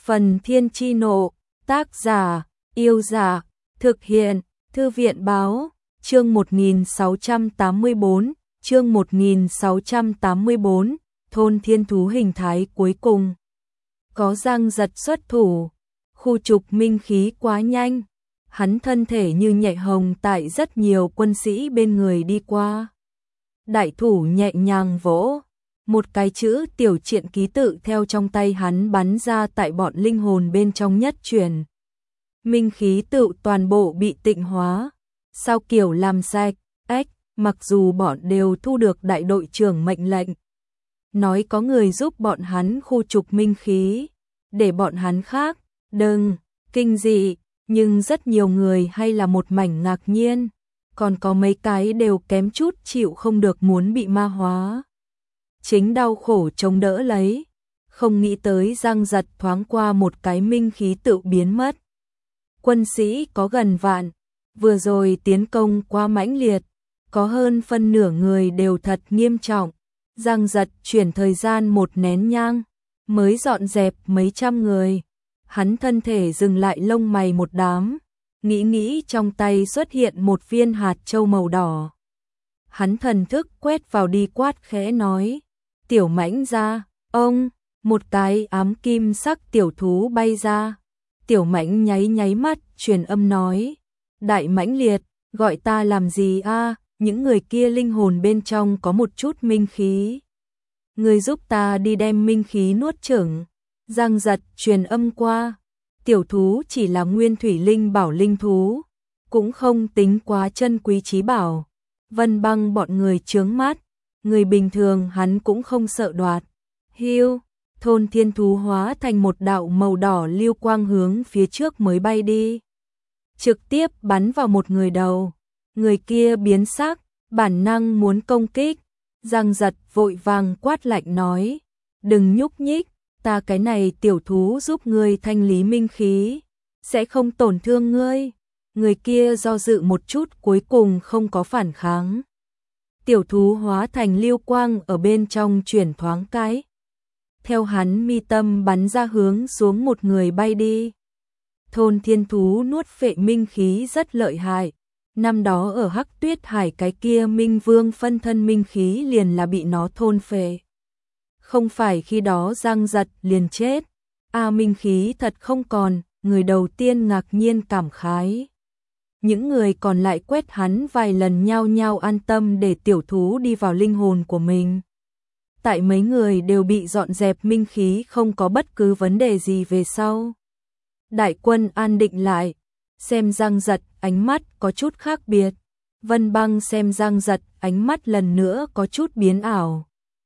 Phần Thiên Chi Nộ, tác giả, Yêu Giả, thực hiện, Thư viện Báo, chương 1684, chương 1684, thôn thiên thú hình thái cuối cùng. Có Giang Giật xuất thủ, khu trục minh khí quá nhanh, hắn thân thể như nhẹ hồng tại rất nhiều quân sĩ bên người đi qua. Đại thủ nhẹ nhàng vỗ, một cái chữ tiểu truyện ký tự theo trong tay hắn bắn ra tại bọn linh hồn bên trong nhất truyền. Minh khí tự toàn bộ bị tịnh hóa, sao kiểu làm sạch, mặc dù bọn đều thu được đại đội trưởng mệnh lệnh. Nói có người giúp bọn hắn khu trục minh khí, để bọn hắn khác, đừng, kinh dị, nhưng rất nhiều người hay là một mảnh ngạc nhiên, còn có mấy cái đều kém chút chịu không được muốn bị ma hóa. Chính đau khổ chống đỡ lấy, không nghĩ tới Giang Giật thoáng qua một cái minh khí tự biến mất. Quân sĩ có gần vạn, vừa rồi tiến công quá mãnh liệt, có hơn phân nửa người đều thật nghiêm trọng. Giang Giật chuyển thời gian một nén nhang, mới dọn dẹp mấy trăm người. Hắn thân thể dừng lại lông mày một đám, nghĩ trong tay xuất hiện một viên hạt châu màu đỏ. Hắn thần thức quét vào đi quát khẽ nói, tiểu mãnh ra, ông, một cái ám kim sắc tiểu thú bay ra. Tiểu mãnh nháy mắt, truyền âm nói, đại mãnh liệt, gọi ta làm gì a? Những người kia linh hồn bên trong có một chút minh khí. Người giúp ta đi đem minh khí nuốt chửng. Giang Giật truyền âm qua, tiểu thú chỉ là nguyên thủy linh bảo linh thú, cũng không tính quá chân quý trí bảo. Vân Băng bọn người chướng mắt, người bình thường hắn cũng không sợ đoạt. Hiu, thôn thiên thú hóa thành một đạo màu đỏ lưu quang hướng phía trước mới bay đi. Trực tiếp bắn vào một người đầu, người kia biến sắc, bản năng muốn công kích. Giang Giật vội vàng quát lạnh nói, đừng nhúc nhích, ta cái này tiểu thú giúp ngươi thanh lý minh khí, sẽ không tổn thương ngươi. Người kia do dự một chút cuối cùng không có phản kháng. Tiểu thú hóa thành lưu quang ở bên trong chuyển thoáng cái. Theo hắn mi tâm bắn ra hướng xuống một người bay đi. Thôn thiên thú nuốt phệ minh khí rất lợi hại. Năm đó ở Hắc Tuyết Hải cái kia Minh Vương phân thân minh khí liền là bị nó thôn phệ. Không phải khi đó Giang Giật liền chết. Minh khí thật không còn, người đầu tiên ngạc nhiên cảm khái. Những người còn lại quét hắn vài lần nhao nhao an tâm để tiểu thú đi vào linh hồn của mình. Tại mấy người đều bị dọn dẹp minh khí không có bất cứ vấn đề gì về sau. Đại quân an định lại, xem Giang Giật ánh mắt có chút khác biệt. Vân Băng xem Giang Giật ánh mắt lần nữa có chút biến ảo.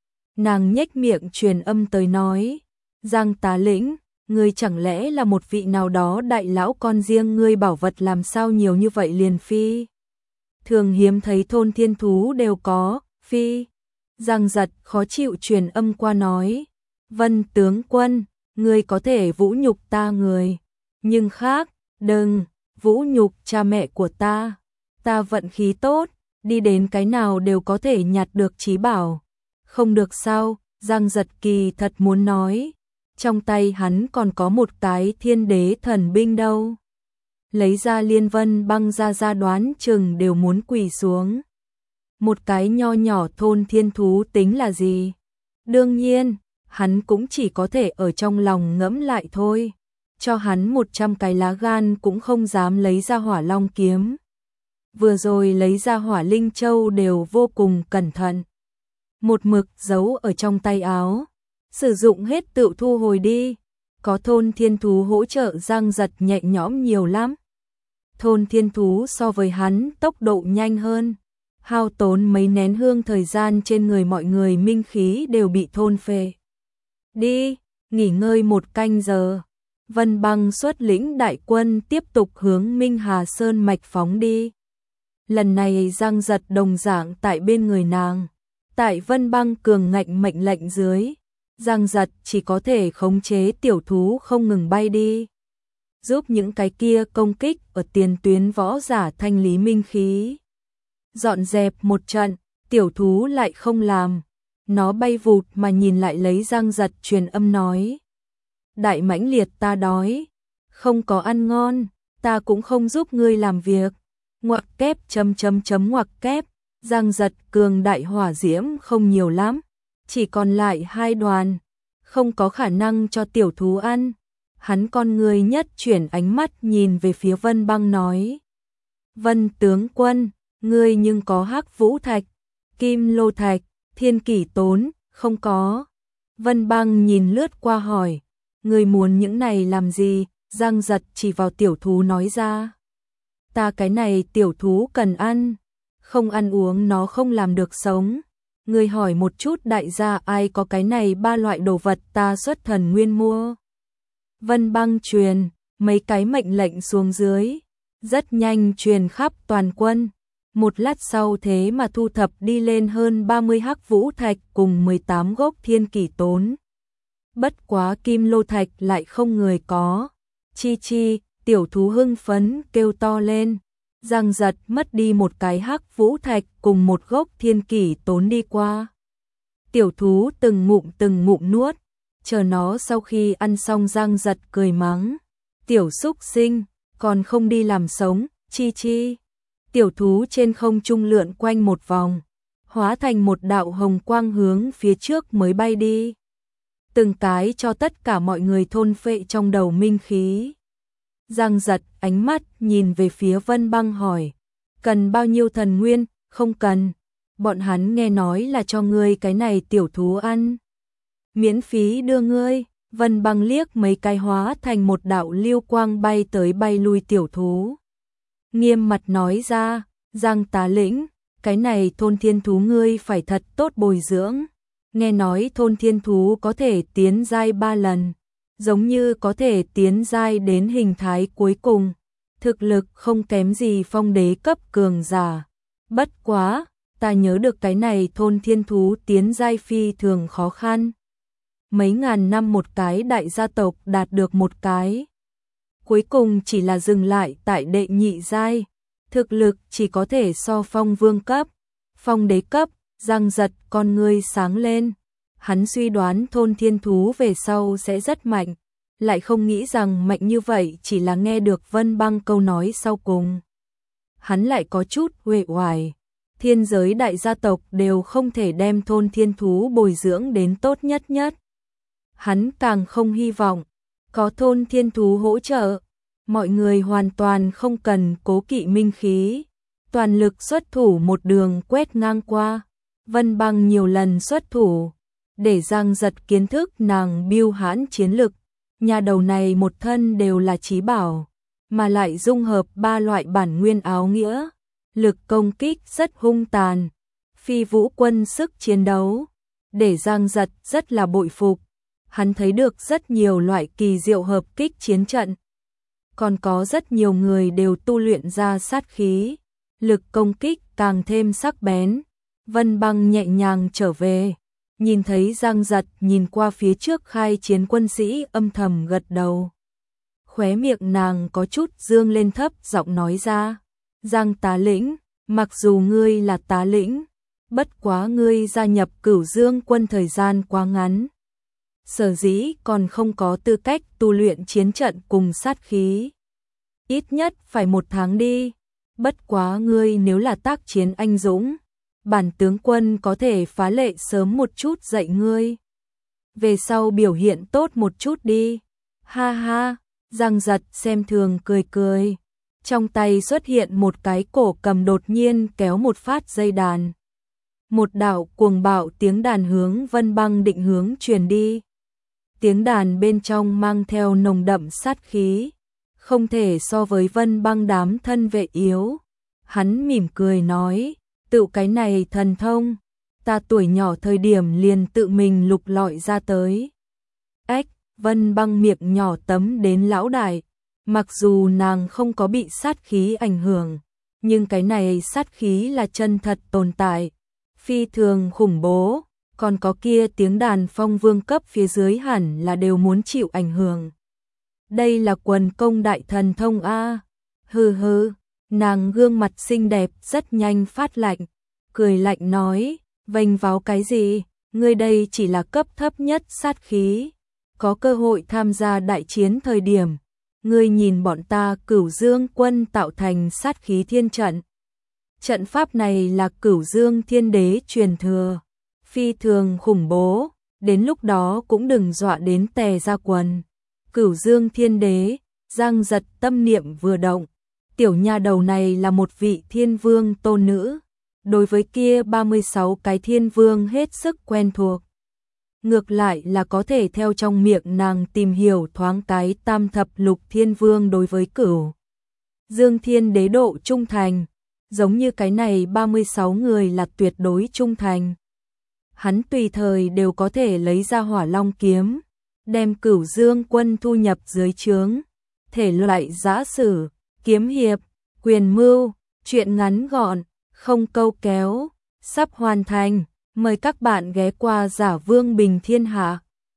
Nàng nhếch miệng truyền âm tới nói, Giang tá lĩnh, ngươi chẳng lẽ là một vị nào đó đại lão con riêng ngươi bảo vật làm sao nhiều như vậy liền phi? Thường hiếm thấy thôn thiên thú đều có, phi. Giang Giật khó chịu truyền âm qua nói, Vân tướng quân, ngươi có thể vũ nhục ta người, nhưng khác, đừng, vũ nhục cha mẹ của ta. Ta vận khí tốt, đi đến cái nào đều có thể nhặt được trí bảo. Không được sao, Giang Giật kỳ thật muốn nói, trong tay hắn còn có một cái thiên đế thần binh đâu. Lấy ra Liên Vân Băng ra đoán chừng đều muốn quỳ xuống. Một cái nho nhỏ thôn thiên thú tính là gì? Đương nhiên, hắn cũng chỉ có thể ở trong lòng ngẫm lại thôi. Cho hắn 100 cái lá gan cũng không dám lấy ra Hỏa Long kiếm. Vừa rồi lấy ra Hỏa Linh Châu đều vô cùng cẩn thận. Một mực giấu ở trong tay áo. Sử dụng hết tự thu hồi đi. Có thôn thiên thú hỗ trợ Giang Giật nhẹ nhõm nhiều lắm. Thôn thiên thú so với hắn tốc độ nhanh hơn. Hao tốn mấy nén hương thời gian trên người mọi người minh khí đều bị thôn phệ. Đi, nghỉ ngơi một canh giờ. Vân Băng xuất lĩnh đại quân tiếp tục hướng Minh Hà Sơn mạch phóng đi. Lần này Giang Giật đồng dạng tại bên người nàng. Tại Vân Băng cường ngạnh mệnh lệnh dưới, Giang Giật chỉ có thể khống chế tiểu thú không ngừng bay đi. Giúp những cái kia công kích ở tiền tuyến võ giả thanh lý minh khí. Dọn dẹp một trận, tiểu thú lại không làm. Nó bay vụt mà nhìn lại lấy Giang Giật truyền âm nói. đại mãnh liệt ta đói, không có ăn ngon, ta cũng không giúp ngươi làm việc. Ngoặc kép ngoặc kép, Giang Giật cường đại hỏa diễm không nhiều lắm, chỉ còn lại 2 đoàn, không có khả năng cho tiểu thú ăn. Hắn con người nhất chuyển ánh mắt nhìn về phía Vân Băng nói: Vân tướng quân, ngươi nhưng có Hắc Vũ Thạch, Kim Lô Thạch, Thiên Kỷ Tốn, không có. Vân Băng nhìn lướt qua hỏi: ngươi muốn những này làm gì? Giang Giật chỉ vào tiểu thú nói ra: ta cái này tiểu thú cần ăn, không ăn uống nó không làm được sống. Ngươi hỏi một chút đại gia ai có cái này 3 loại đồ vật ta xuất thần nguyên mua. Vân Băng truyền mấy cái mệnh lệnh xuống dưới, rất nhanh truyền khắp toàn quân. Một lát sau thế mà thu thập đi lên hơn 30 Hắc Vũ Thạch cùng 18 gốc Thiên Kỷ Tốn. Bất quá Kim Lô Thạch lại không người có. Chi chi, tiểu thú hưng phấn kêu to lên. Giang Giật mất đi một cái Hắc Vũ Thạch cùng một gốc Thiên Kỷ Tốn đi qua. Tiểu thú từng ngụm nuốt, chờ nó sau khi ăn xong Giang Giật cười mắng: tiểu xúc sinh, còn không đi làm sống, chi chi. Tiểu thú trên không trung lượn quanh một vòng, hóa thành một đạo hồng quang hướng phía trước mới bay đi. Từng cái cho tất cả mọi người thôn phệ trong đầu minh khí. Giang Giật ánh mắt nhìn về phía Vân Băng hỏi: cần bao nhiêu thần nguyên? Không cần, bọn hắn nghe nói là cho ngươi cái này tiểu thú ăn, miễn phí đưa ngươi. Vân Băng liếc mấy cái hóa thành một đạo lưu quang bay tới bay lui tiểu thú, nghiêm mặt nói ra: Giang tá lĩnh, cái này thôn thiên thú ngươi phải thật tốt bồi dưỡng. Nghe nói thôn thiên thú có thể tiến giai 3 lần, giống như có thể tiến giai đến hình thái cuối cùng, thực lực không kém gì phong đế cấp cường giả. Bất quá, ta nhớ được cái này thôn thiên thú tiến giai phi thường khó khăn. Mấy ngàn năm một cái đại gia tộc đạt được một cái, cuối cùng chỉ là dừng lại tại đệ nhị giai, thực lực chỉ có thể so phong vương cấp, phong đế cấp. Giang Giật con ngươi sáng lên, hắn suy đoán thôn thiên thú về sau sẽ rất mạnh, lại không nghĩ rằng mạnh như vậy. Chỉ là nghe được Vân Băng câu nói sau cùng, hắn lại có chút uể oải. Thiên giới đại gia tộc đều không thể đem thôn thiên thú bồi dưỡng đến tốt nhất. Hắn càng không hy vọng có thôn thiên thú hỗ trợ. Mọi người hoàn toàn không cần cố kỵ minh khí, toàn lực xuất thủ một đường quét ngang qua. Vân Băng nhiều lần xuất thủ, để Giang Giật kiến thức nàng bưu hãn chiến lực. Nhà đầu này một thân đều là chí bảo, mà lại dung hợp 3 loại bản nguyên áo nghĩa, lực công kích rất hung tàn, phi vũ quân sức chiến đấu, để Giang Giật rất là bội phục. Hắn thấy được rất nhiều loại kỳ diệu hợp kích chiến trận, còn có rất nhiều người đều tu luyện ra sát khí, lực công kích càng thêm sắc bén. Vân Băng nhẹ nhàng trở về, nhìn thấy Giang Giật nhìn qua phía trước khai chiến quân sĩ âm thầm gật đầu. Khóe miệng nàng có chút dương lên thấp giọng nói ra: Giang tá lĩnh, mặc dù ngươi là tá lĩnh, bất quá ngươi gia nhập Cửu Dương quân thời gian quá ngắn, sở dĩ còn không có tư cách tu luyện chiến trận cùng sát khí. Ít nhất phải 1 tháng đi. Bất quá ngươi nếu là tác chiến anh dũng, bản tướng quân có thể phá lệ sớm một chút dạy ngươi. Về sau biểu hiện tốt một chút đi. Ha ha, Giang Giật xem thường cười cười. Trong tay xuất hiện một cái cổ cầm đột nhiên kéo một phát dây đàn. Một đạo cuồng bạo tiếng đàn hướng Vân Băng định hướng truyền đi. Tiếng đàn bên trong mang theo nồng đậm sát khí, không thể so với Vân Băng đám thân vệ yếu. Hắn mỉm cười nói: tự cái này thần thông, ta tuổi nhỏ thời điểm liền tự mình lục lọi ra tới. Ếch, Vân Băng miệng nhỏ tấm đến lão đại, mặc dù nàng không có bị sát khí ảnh hưởng, nhưng cái này sát khí là chân thật tồn tại, phi thường khủng bố, còn có kia tiếng đàn phong vương cấp phía dưới hẳn là đều muốn chịu ảnh hưởng. Đây là quần công đại thần thông a. Hừ hừ, nàng gương mặt xinh đẹp rất nhanh phát lạnh, cười lạnh nói: vênh váo cái gì, ngươi đây chỉ là cấp thấp nhất sát khí, có cơ hội tham gia đại chiến thời điểm, ngươi nhìn bọn ta Cửu Dương quân tạo thành sát khí thiên trận. Trận pháp này là Cửu Dương Thiên Đế truyền thừa, phi thường khủng bố, đến lúc đó cũng đừng dọa đến tè ra quần. Cửu Dương Thiên Đế, Giang Giật tâm niệm vừa động, tiểu nha đầu này là một vị thiên vương tôn nữ, đối với kia 36 cái thiên vương hết sức quen thuộc. Ngược lại là có thể theo trong miệng nàng tìm hiểu thoáng cái tam thập lục thiên vương đối với Cửu Dương Thiên Đế độ trung thành, giống như cái này 36 người là tuyệt đối trung thành. Hắn tùy thời đều có thể lấy ra Hỏa Long kiếm, đem Cửu Dương quân thu nhập dưới trướng, thể loại giã sử, kiếm hiệp, quyền mưu, truyện ngắn gọn, không câu kéo, sắp hoàn thành. Mời các bạn ghé qua Giả Vương Bình Thiên Hạ.